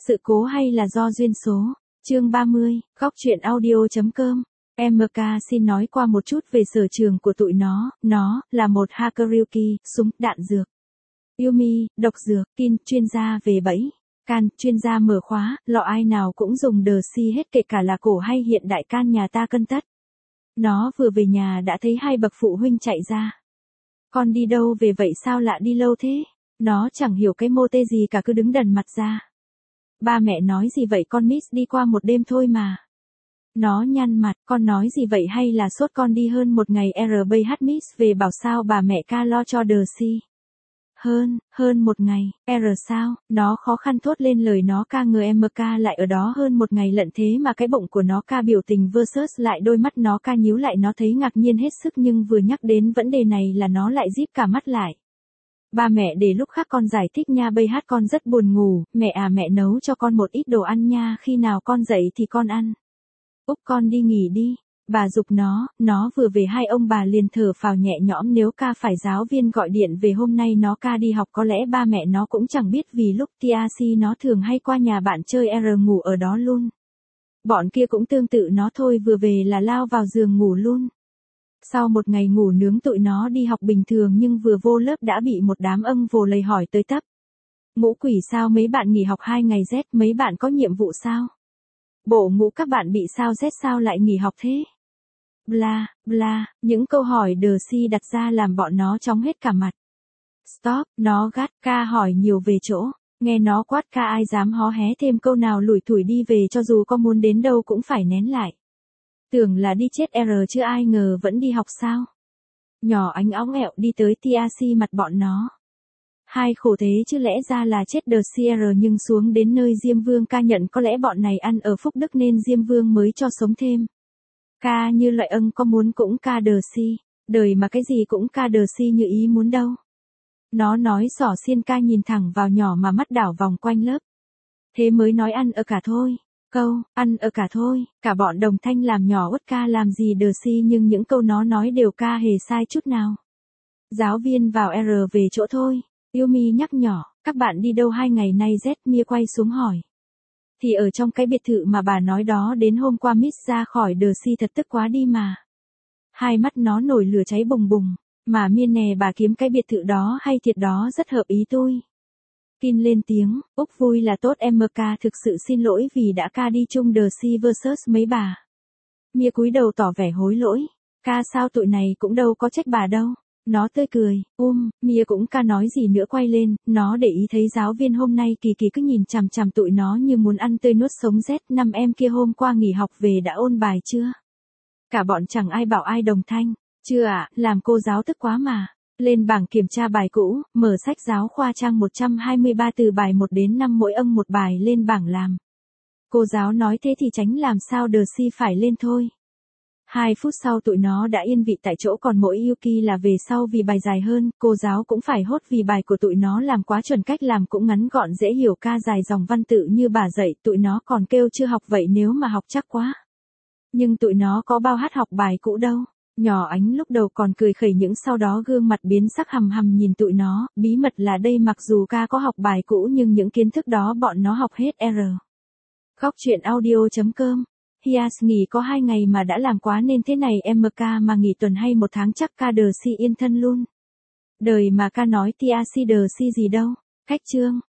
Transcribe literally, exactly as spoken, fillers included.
Sự cố hay là do duyên số? Chương ba mươi, góc truyện audio.com. em ca xin nói qua một chút về sở trường của tụi nó, nó là một Hakuryuki, súng, đạn dược. Yumi, độc dược, Kin, chuyên gia về bẫy. Can, chuyên gia mở khóa, lọ ai nào cũng dùng đờ si hết kể cả là cổ hay hiện đại can nhà ta cân tất. Nó vừa về nhà đã thấy hai bậc phụ huynh chạy ra. Con đi đâu về vậy sao lạ đi lâu thế? Nó chẳng hiểu cái mô tê gì cả cứ đứng đần mặt ra. Ba mẹ nói gì vậy con Miss đi qua một đêm thôi mà. Nó nhăn mặt, con nói gì vậy hay là sốt con đi hơn một ngày R B H Miss về bảo sao bà mẹ ca lo cho đờ si. Hơn, hơn một ngày, R sao, nó khó khăn thốt lên lời nó ca ngờ em ca lại ở đó hơn một ngày lận thế mà cái bụng của nó ca biểu tình versus lại đôi mắt nó ca nhíu lại nó thấy ngạc nhiên hết sức nhưng vừa nhắc đến vấn đề này là nó lại díp cả mắt lại. Ba mẹ để lúc khác con giải thích nha bây hát con rất buồn ngủ, mẹ à mẹ nấu cho con một ít đồ ăn nha khi nào con dậy thì con ăn. Úc con đi nghỉ đi. Bà giục nó, nó vừa về hai ông bà liền thở phào nhẹ nhõm nếu ca phải giáo viên gọi điện về hôm nay nó ca đi học có lẽ ba mẹ nó cũng chẳng biết vì lúc tê a xê nó thường hay qua nhà bạn chơi R ngủ ở đó luôn. Bọn kia cũng tương tự nó thôi vừa về là lao vào giường ngủ luôn. Sau một ngày ngủ nướng tụi nó đi học bình thường nhưng vừa vô lớp đã bị một đám âng vồ lầy hỏi tới tấp. Ngũ quỷ sao mấy bạn nghỉ học hai ngày Z mấy bạn có nhiệm vụ sao? Bộ ngũ các bạn bị sao Z sao lại nghỉ học thế? Bla, bla, những câu hỏi đờ si đặt ra làm bọn nó chóng hết cả mặt. Stop, nó gắt, ca hỏi nhiều về chỗ, nghe nó quát ca ai dám hó hé thêm câu nào lủi thủi đi về cho dù có muốn đến đâu cũng phải nén lại. Tưởng là đi chết R chứ ai ngờ vẫn đi học sao. Nhỏ ánh óng ẹo đi tới tê a xê mặt bọn nó. Hai khổ thế chứ lẽ ra là chết đờ si R nhưng xuống đến nơi Diêm Vương ca nhận có lẽ bọn này ăn ở phúc đức nên Diêm Vương mới cho sống thêm. Ca như loại âng có muốn cũng ca đờ si, đời mà cái gì cũng ca đờ si như ý muốn đâu. Nó nói xỏ xiên ca nhìn thẳng vào nhỏ mà mắt đảo vòng quanh lớp. Thế mới nói ăn ở cả thôi, câu, ăn ở cả thôi, cả bọn đồng thanh làm nhỏ uất ca làm gì đờ si nhưng những câu nó nói đều ca hề sai chút nào. Giáo viên vào R về chỗ thôi, Yumi nhắc nhỏ, các bạn đi đâu hai ngày nay Z Mia quay xuống hỏi. Thì ở trong cái biệt thự mà bà nói đó đến hôm qua Miss ra khỏi đờ si thật tức quá đi mà. Hai mắt nó nổi lửa cháy bùng bùng, mà miên nè bà kiếm cái biệt thự đó hay thiệt đó rất hợp ý tôi. Kin lên tiếng, Úc vui là tốt em ca thực sự xin lỗi vì đã ca đi chung đờ si versus mấy bà. Mia cúi đầu tỏ vẻ hối lỗi, ca sao tụi này cũng đâu có trách bà đâu. Nó tươi cười, um, Mia cũng ca nói gì nữa quay lên, nó để ý thấy giáo viên hôm nay kỳ kỳ cứ nhìn chằm chằm tụi nó như muốn ăn tươi nuốt sống Z năm em kia hôm qua nghỉ học về đã ôn bài chưa? Cả bọn chẳng ai bảo ai đồng thanh, chưa ạ, à, làm cô giáo tức quá mà. Lên bảng kiểm tra bài cũ, mở sách giáo khoa trang một trăm hai mươi ba từ bài một đến năm mỗi âng một bài lên bảng làm. Cô giáo nói thế thì tránh làm sao đờ si phải lên thôi. Hai phút sau tụi nó đã yên vị tại chỗ còn mỗi Yuki là về sau vì bài dài hơn, cô giáo cũng phải hốt vì bài của tụi nó làm quá chuẩn cách làm cũng ngắn gọn dễ hiểu ca dài dòng văn tự như bà dạy tụi nó còn kêu chưa học vậy nếu mà học chắc quá. Nhưng tụi nó có bao hát học bài cũ đâu, nhỏ ánh lúc đầu còn cười khẩy những sau đó gương mặt biến sắc hầm hầm nhìn tụi nó, bí mật là đây mặc dù ca có học bài cũ nhưng những kiến thức đó bọn nó học hết R. Góc truyện audio.com. Hias nghỉ có hai ngày mà đã làm quá nên thế này em ca mà nghỉ tuần hay một tháng chắc ca đờ si yên thân luôn. Đời mà ca nói tê a xê đờ si gì đâu. Cách chương.